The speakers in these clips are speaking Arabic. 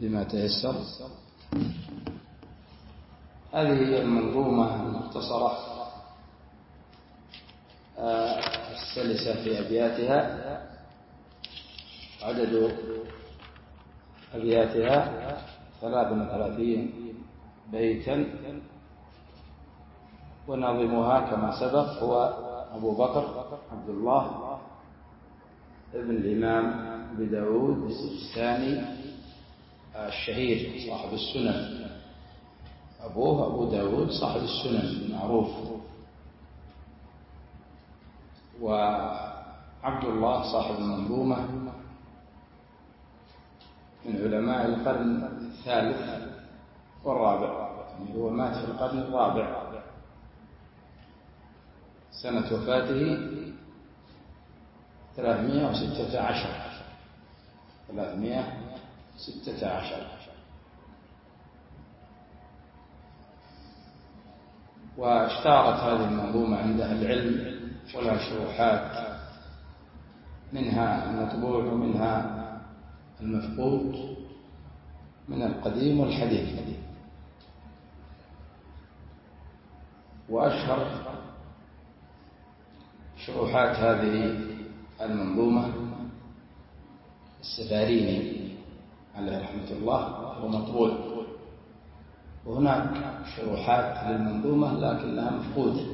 بما تيسر. هذه المنظومة المختصرة السلسة في أبياتها، عدد أبياتها 33 بيتا، وناظمها كما سبق هو أبو بكر عبد الله ابن الإمام أبي داود السجستاني الشهير صاحب السنن، أبوه أبو داود صاحب السنن المعروف. وعبد الله صاحب المنظومة من علماء القرن الثالث والرابع، يعني هو مات في القرن الرابع، سنة وفاته 316. واشتهرت هذه المنظومة عند أهل العلم ولها شروحات، منها المطبوع ومنها المفقود، من القديم والحديث. وأشهر شروحات هذه المنظومة السفاريني عليه رحمة الله، هو مطبوع، وهناك شروحات للمنظومة لكنها مفقودة.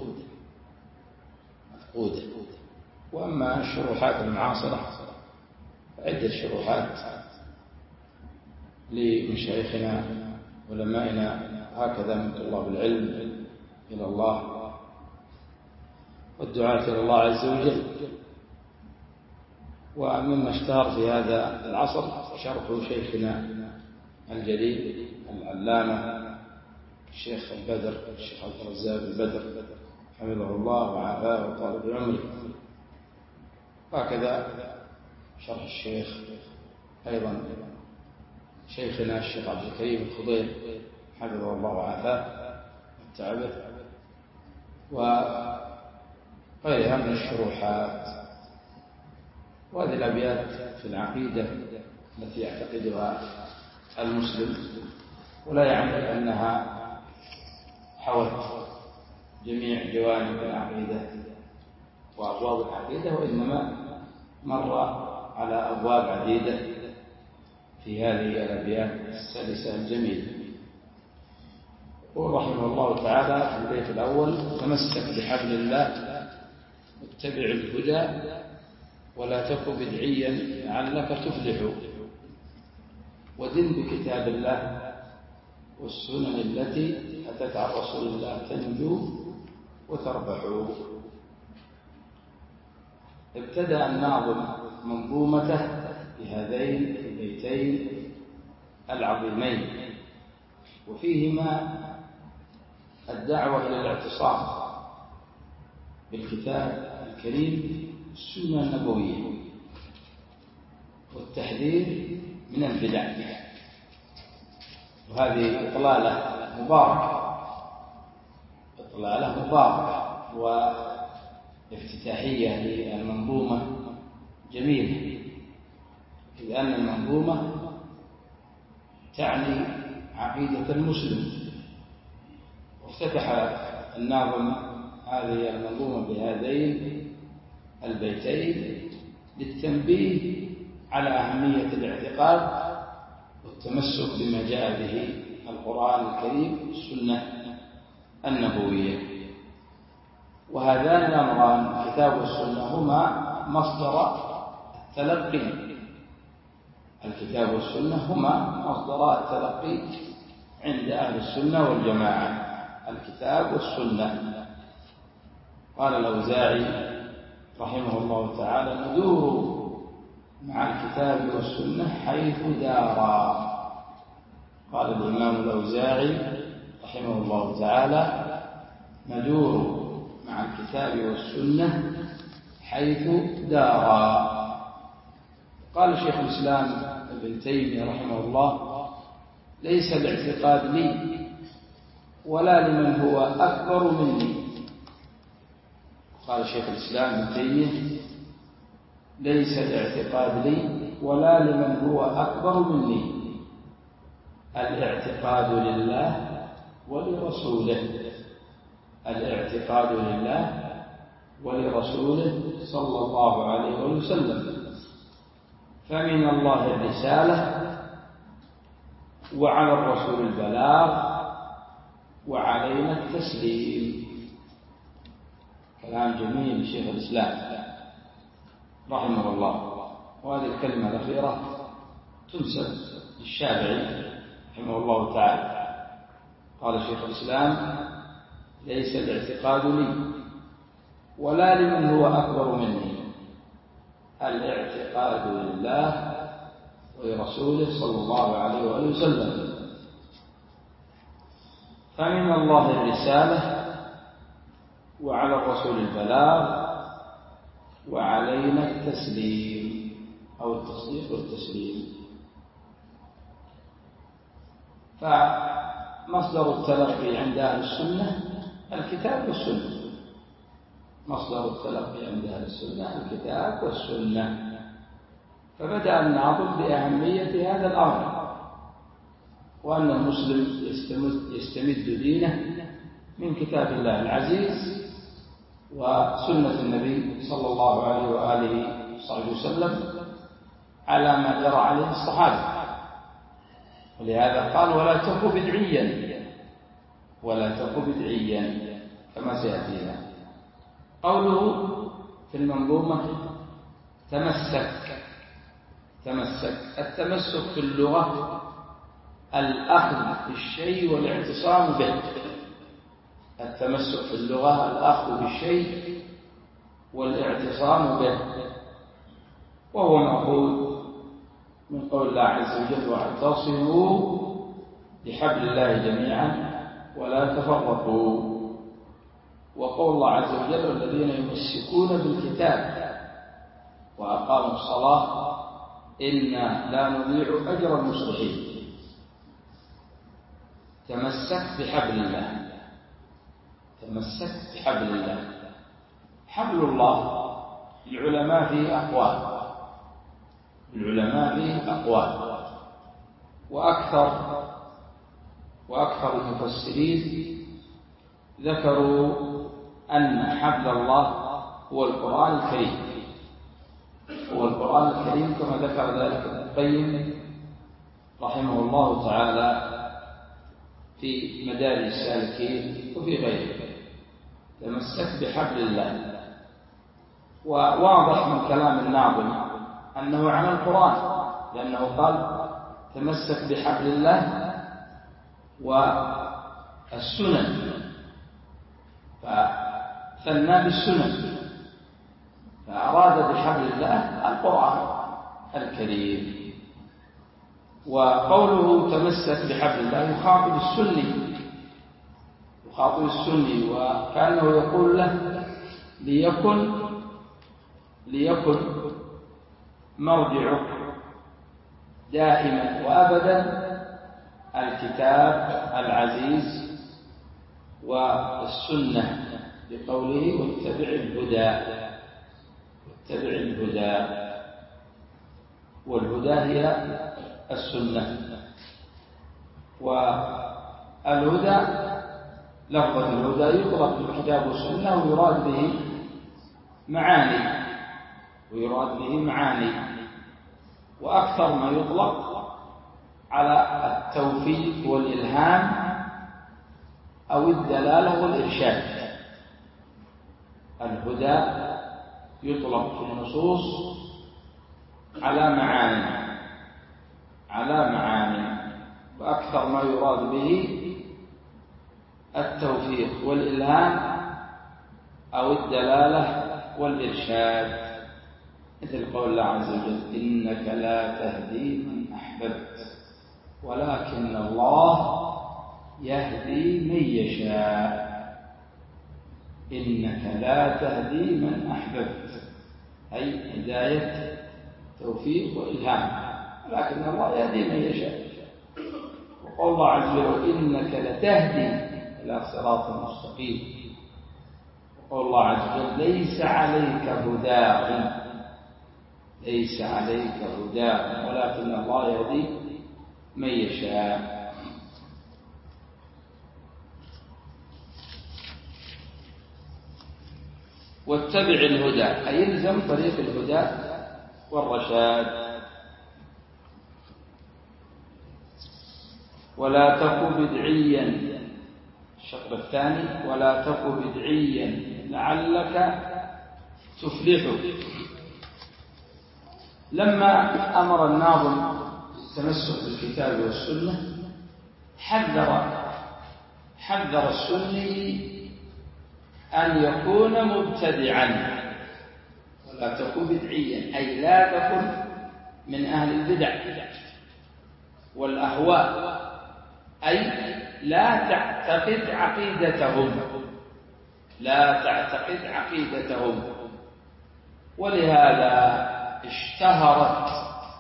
وأما الشروحات المعاصرة عدة شروحات لمشايخنا علمائنا هكذا من طلاب العلم إلى الله والدعاة إلى الله عز وجل. ومما اشتهر في هذا العصر شرح شيخنا الجليل العلامة الشيخ البدر، الشيخ عبد الرزاق البدر حفظه الله وعافاه وطال بعمره. وهكذا شرح الشيخ أيضا شيخنا الشيخ عبد الكريم الخضير حفظه الله وعافاه وتعبه، وغيرها من الشروحات. وهذه الأبيات في العقيدة التي يعتقدها المسلم، ولا يعني أنها حوت جميع جوانب العقيدة وأبواب العقيدة، وإنما مر على أبواب عديدة في هذه الأبيات السلسة الجميلة. يقول رحمه الله تعالى في البيت الأول: تمسك بحبل الله واتبع الهدى ولا تك بدعيا لعلك تفلح، ودن بكتاب الله والسنن التي أتت عن رسول الله تنجو وتربح. ابتدأ الناظم منظومته بهذين البيتين العظيمين، وفيهما الدعوة إلى الاعتصام بالكتاب الكريم السنة النبوية، والتحذير من البدع. وهذه إطلالة مباركة وافتتاحية للمنظومة جميلة، إذ أن المنظومة تعني عقيدة المسلم. وافتتح الناظم هذه المنظومة بهذين البيتين للتنبيه على أهمية الاعتقاد والتمسك بما جاء به القرآن الكريم والسنة النبوية. وهذان الأمران الكتاب والسنة هما مصدر التلقي. الكتاب والسنة هما مصدر التلقي عند أهل السنة والجماعة، الكتاب والسنة. قال الأوزاعي رحمه الله تعالى: ندور مع الكتاب والسنة حيث دارا. قال الإمام الأوزاعي رحمه الله تعالى: ندور مع الكتاب والسنة حيث دارا. قال شيخ الإسلام ابن تيمية رحمه الله: ليس الاعتقاد لي ولا لمن هو أكبر مني. قال شيخ الإسلام ابن تيمية: ليس الاعتقاد لي ولا لمن هو أكبر مني، الاعتقاد لله ولرسوله، الاعتقاد لله ولرسوله صلى الله عليه وسلم. فمن الله الرسالة، وعلى الرسول البلاغ، وعلينا التسليم. كلام جميل شيخ الإسلام رحمه الله. وهذه الكلمة الأخيرة تنسب للشافعي رحمه الله تعالى. قال شيخ الإسلام: ليس الاعتقاد لي ولا لمن هو أكبر مني، الاعتقاد لله ولرسوله صلى الله عليه وآله وسلم. فمن الله الرسالة، وعلى الرسول البلاغ، وعلينا التسليم أو التصديق والتسليم. فمصدر التلقي عند أهل السنة الكتاب والسنة، مصدر التلقي عند أهل السنة الكتاب والسنة. فبدأ الناظم بأهمية هذا الأمر، وأن المسلم يستمد دينه من كتاب الله العزيز وسنة النبي صلى الله عليه وآله وصحبه وسلم على ما جرى عليه الصحابة. ولهذا قال: ولا تك بدعيا، ولا تك بدعيا، كما سيأتينا. قوله في المنظومة: تمسك. تمسك، التمسك في اللغة الأخذ بالشيء والاعتصام به. التمسك في اللغة الأخذ بالشيء والاعتصام به، وهو مأخوذ من قول الله عز وجل: واعتصموا بحبل الله جميعا ولا تفرقوا. وقول الله عز وجل: والذين يمسكون بالكتاب وأقاموا الصلاة إنا لا نضيع أجر المصلحين. تمسك بحبل الله، تمسك بحبل الله. حبل الله العلماء فيه أقوال، العلماء فيه أقوال، وأكثر المفسرين ذكروا أن حبل الله هو القرآن الكريم، هو القرآن الكريم، كما ذكر ذلك ابن القيم رحمه الله تعالى في مدارج السالكين وفي غيره. تمسك بحبل الله. وواضح من كلام الناظم أنه عن القرآن، لأنه قال: تمسك بحبل الله والسنن، فثنى بالسنن، فأراد بحبل الله القرآن الكريم. وقوله تمسك بحبل الله يخاطب السني، يخاطب السني، وكأنه يقول له: ليكن مرجعك دائما وأبدا الكتاب العزيز والسنة، بقوله: واتبع الهدى. واتبع الهدى، والهدى هي السنة. والهدى لفظة الهدى يطلق بالكتاب والسنة، ويراد به معاني، ويراد به معاني. وأكثر ما يطلق على التوفيق والإلهام أو الدلالة والإرشاد. الهدى يطلق في النصوص على معاني، على معاني، وأكثر ما يراد به التوفيق والإلهام أو الدلالة والإرشاد، مثل قول الله عز وجل: إنك لا تهدي من أحببت ولكن الله يهدي من يشاء. إنك لا تهدي من أحببت، أي هداية توفيق وإلهام، لكن الله يهدي من يشاء. وقول الله عز وجل: إنك لتهدي إلى صراط مستقيم. وقول الله عز وجل: ليس عليك هداهم، ليس عليك هداهم ولكن الله يهدي من يشاء. واتبع الهدى أي الزم طريق الهدى والرشاد. ولا تك بدعيا، الشطر الثاني، ولا تك بدعيا لعلك تفلح. لما أمر الناظم بالتمسك بالكتاب والسنة حذر السني أن يكون مبتدعا. ولا تكن بدعيا أي لا تكن من أهل البدع والأهواء، أي لا تعتقد عقيدتهم. ولهذا اشتهرت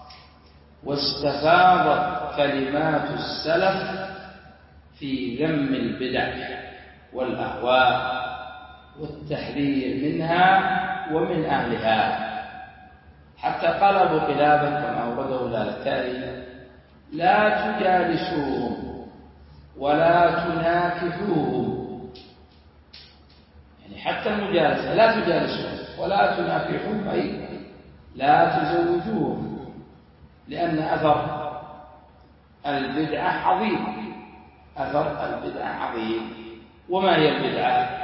واستفاضت كلمات السلف في ذم البدع والأهواء والتحذير منها ومن أهلها، حتى قال أبو قلابة كما أورده اللالكائي: لا تجالسوهم ولا تناكحوهم، يعني حتى المجالسة لا تجالسوهم ولا تناكحوهم أي لا تزوجوهم، لأن أثر البدعة عظيم. وما هي البدعة؟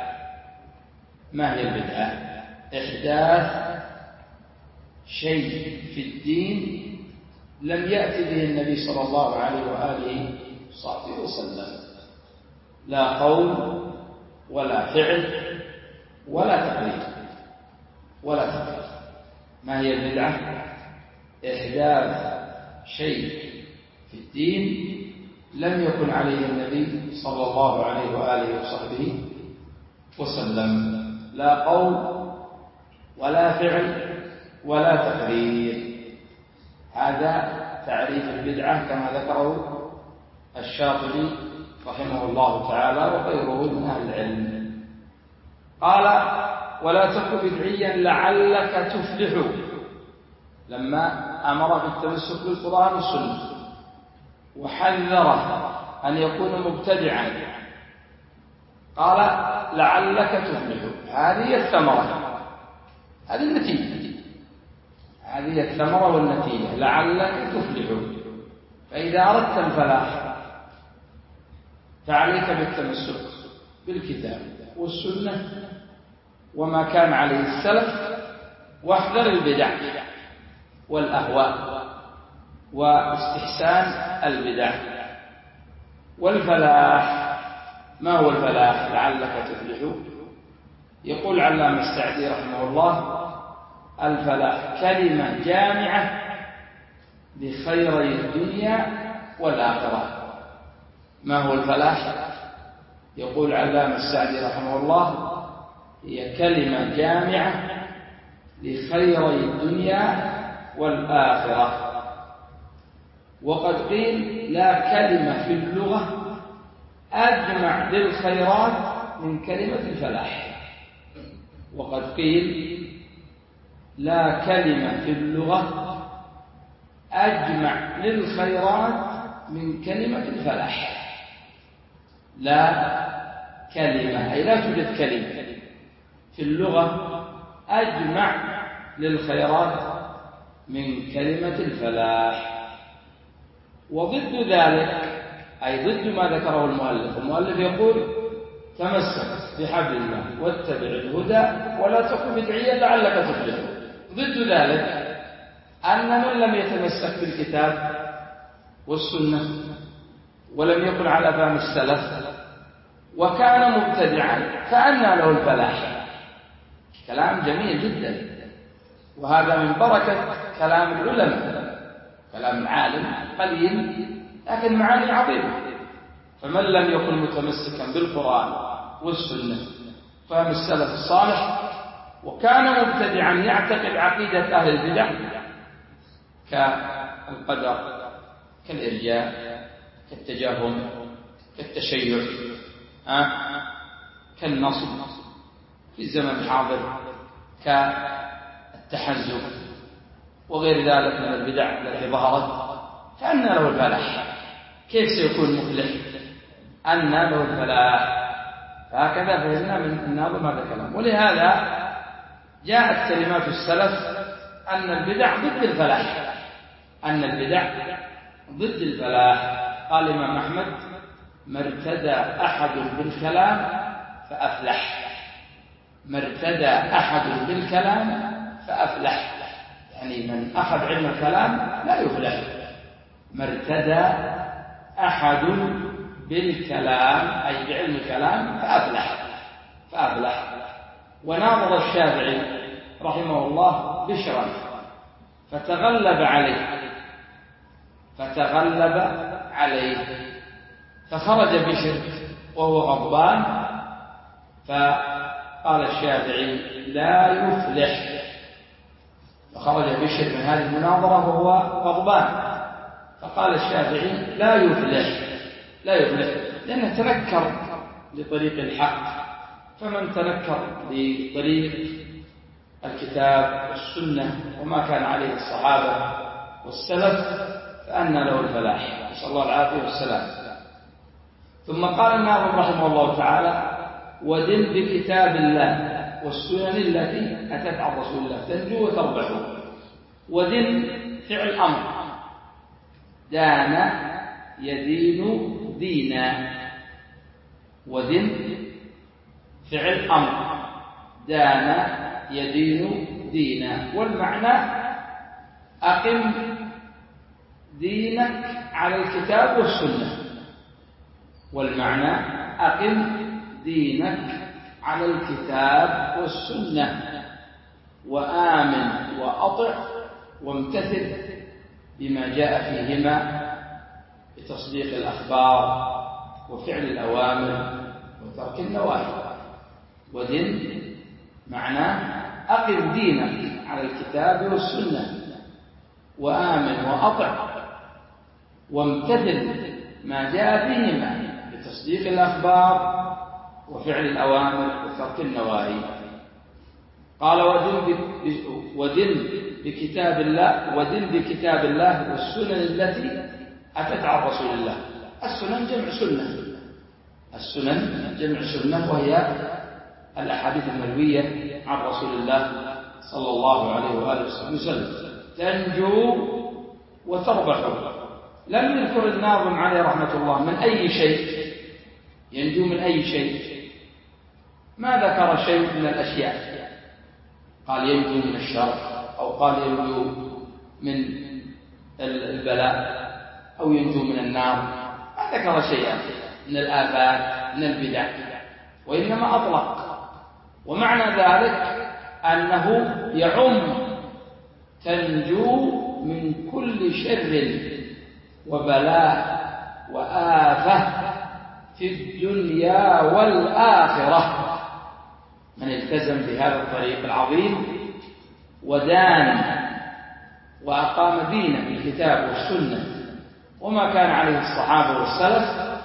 إحداث شيء في الدين لم يأتي به النبي صلى الله عليه وآله وصحبه وسلم، لا قول ولا فعل ولا تقرير. ما هي البدعة؟ إحداث شيء في الدين لم يكن عليه النبي صلى الله عليه وآله وصحبه وسلم، لا قول ولا فعل ولا تقرير. هذا تعريف البدعة كما ذكره الشاطبي رحمه الله تعالى وغيره من أهل العلم. قال: ولا تك بدعيا لعلك تفلح، لما أمر بالتمسك بالقرآن والسنة وحذره أن يكون مبتدعا قال: لعلك تفلح. هذه الثمرة، هذه النتيجة، هذه الثمرة والنتيجة، لعلك تفلح. فإذا أردت الفلاح فعليك بالتمسك بالكتاب والسنة وما كان عليه السلف، واحذر البدع والأهواء واستحسان البدع. والفلاح، ما هو الفلاح؟ لعلك تفلح. يقول علامة السعدي رحمه الله: الفلاح كلمة جامعة لخيري الدنيا والآخرة. ما هو الفلاح؟ يقول علامة السعدي رحمه الله: هي كلمة جامعة لخيري الدنيا والآخرة. وقد قيل: لا كلمة في اللغة أجمع للخيرات من كلمة الفلاح. وقد قيل: لا كلمة في اللغة أجمع للخيرات من كلمة الفلاح. لا كلمة أي لا توجد كلمة في اللغة أجمع للخيرات من كلمة الفلاح. وضد ذلك أي ضد ما ذكره المؤلف يقول: تمسك بحبل الله واتبع الهدى ولا تكن بدعيا لعلك تفلح. ضد ذلك أن من لم يتمسك بالكتاب والسنة ولم يكن على فهم السلف وكان مبتدعا فأنى له الفلاح. كلام جميل جدا، وهذا من بركة كلام العلماء. كلام العالم قليل لكن معاني عظيمة. فمن لم يكن متمسكا بالقرآن والسنة فهم السلف الصالح وكان مبتدعا يعتقد عقيدة أهل البدع كالقدر، كالإرجاء، كالتجاهم، كالتشيع، كالنصب في الزمن الحاضر، كالتحزب وغير ذلك من البدع التي ظهرت، فأنى له الفلاح. كيف سيكون مفلح؟ أنى له الفلاح. فهكذا فهمنا من الناظم هذا الكلام. ولهذا جاءت كلمات السلف أن البدع ضد الفلاح، أن البدع ضد الفلاح. قال الإمام أحمد: ما ارتدى أحد بالكلام فأفلح، ما ارتدى أحد بالكلام فأفلح، يعني من أخذ علم الكلام لا يفلح. ما ارتدى أحد بالكلام أي بعلم الكلام فأفلح. وناظر الشافعي رحمه الله بشرا فتغلب عليه فخرج بشر وهو غضبان، فقال الشافعي: لا يفلح. فخرج بشر من هذه المناظرة وهو غضبان، فقال الشافعي: لا يفلح لأنه تنكر لطريق الحق. فمن تنكر لطريق الكتاب والسنة وما كان عليه الصحابة والسلف فأنى له الفلاح، نسأل الله العافية والسلام. ثم قال الناظم رحمه الله تعالى: ودن بكتاب الله والسنن التي أتت عن رسول الله تنجو وتربح. ودن فعل أمر، دان يدين دينا. ودن فعل أمر، دان يدين دينا، والمعنى أقم دينك على الكتاب والسنة. والمعنى أقم دينك على الكتاب والسنة وآمن وأطع وامتثل بما جاء فيهما بتصديق الأخبار وفعل الأوامر وترك النواهي. ودن معناه أقم دينك على الكتاب والسنة وآمن وأطع وامتثل ما جاء فيهما بتصديق الأخبار وفعل الأوامر وترك النواهي. قال: ودن بكتاب الله، ودن بكتاب الله والسنن التي أتت عن رسول الله. السنن جمع سنة، السنن جمع سنة، وهي الأحاديث المروية عن رسول الله صلى الله عليه وآله وسلم. تنجو وتربح. لم يذكر الناظم عليه رحمة الله من أي شيء ينجو، من أي شيء، ما ذكر شيء من الأشياء. قال ينجو من الشر، أو قال ينجو من البلاء، أو ينجو من النار، ما ذكر شيئا من الآفات من البدع، وإنما أطلق. ومعنى ذلك أنه يعم: تنجو من كل شر وبلاء وآفة في الدنيا والآخرة. من التزم بهذا الطريق العظيم ودان وأقام دينه بالكتاب والسنة وما كان عليه الصحابة والسلف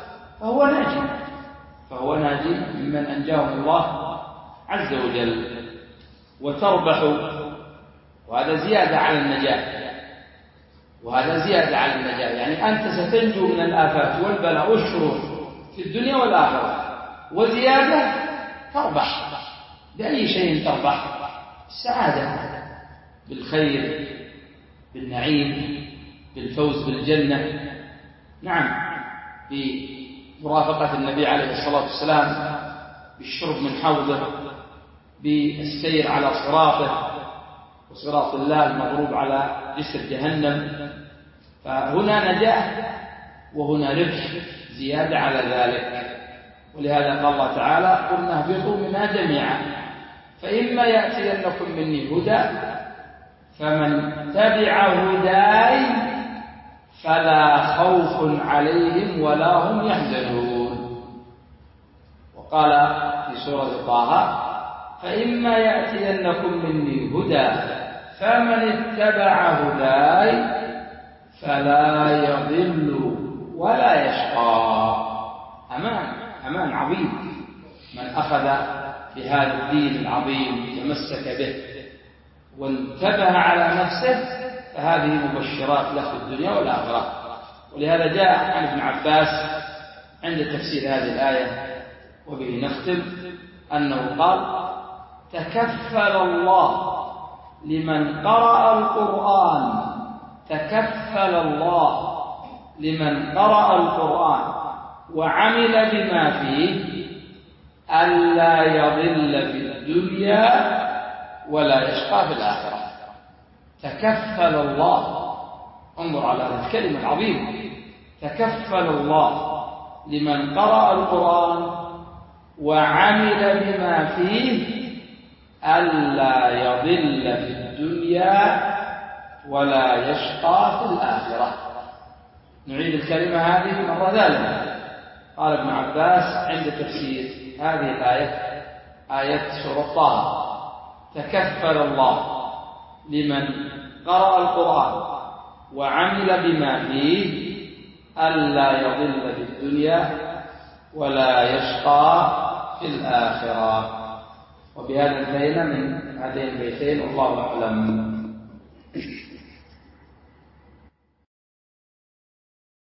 فهو ناجي ممن أنجاهم الله عز وجل. وتربح، وهذا زيادة على النجاة، يعني أنت ستنجو من الآفات والبلاء والشرور في الدنيا والآخرة، وزيادة تربح. بأي شيء تربح؟ السعادة، بالخير، بالنعيم، بالفوز بالجنة، نعم، بمرافقة النبي عليه الصلاة والسلام، بالشرب من حوضه، بالسير على صراطه وصراط الله المضروب على جسر جهنم. فهنا نجاة وهنا ربح زيادة على ذلك. ولهذا قال الله تعالى: قلنا اهبطوا منها جميعا فإما يأتينكم مني هدى فمن تبع هداي فلا خوف عليهم ولا هم يحزنون. وقال في سورة طه: فإما يأتينكم مني هدى فمن اتبع هداي فلا يضل ولا يشقى. أمان عظيم. من أخذ بهذا الدين العظيم تمسك به وانتبه على نفسه فهذه مبشرات له في الدنيا والآخرة. ولهذا جاء عن ابن عباس عند تفسير هذه الآية، وبه نختم، أنه قال: تكفل الله لمن قرأ القرآن، تكفل الله لمن قرأ القرآن وعمل بما فيه ألا يضل في الدنيا ولا يشقى في الآخرة. تكفل الله، انظر على هذه الكلمة العظيمة، تكفل الله لمن قرأ القرآن وعمل بما فيه ألا يضل في الدنيا ولا يشقى في الآخرة. نعيد الكلمة هذه مرة ثالثة. قال ابن عباس عند تفسير هذه الآية، آية سورة طه: تكفل الله لمن قرأ القرآن وعمل بما فيه ألا يضل في الدنيا ولا يشقى في الآخرة. وبهذا انتهينا من هذين البيتين، والله أعلم.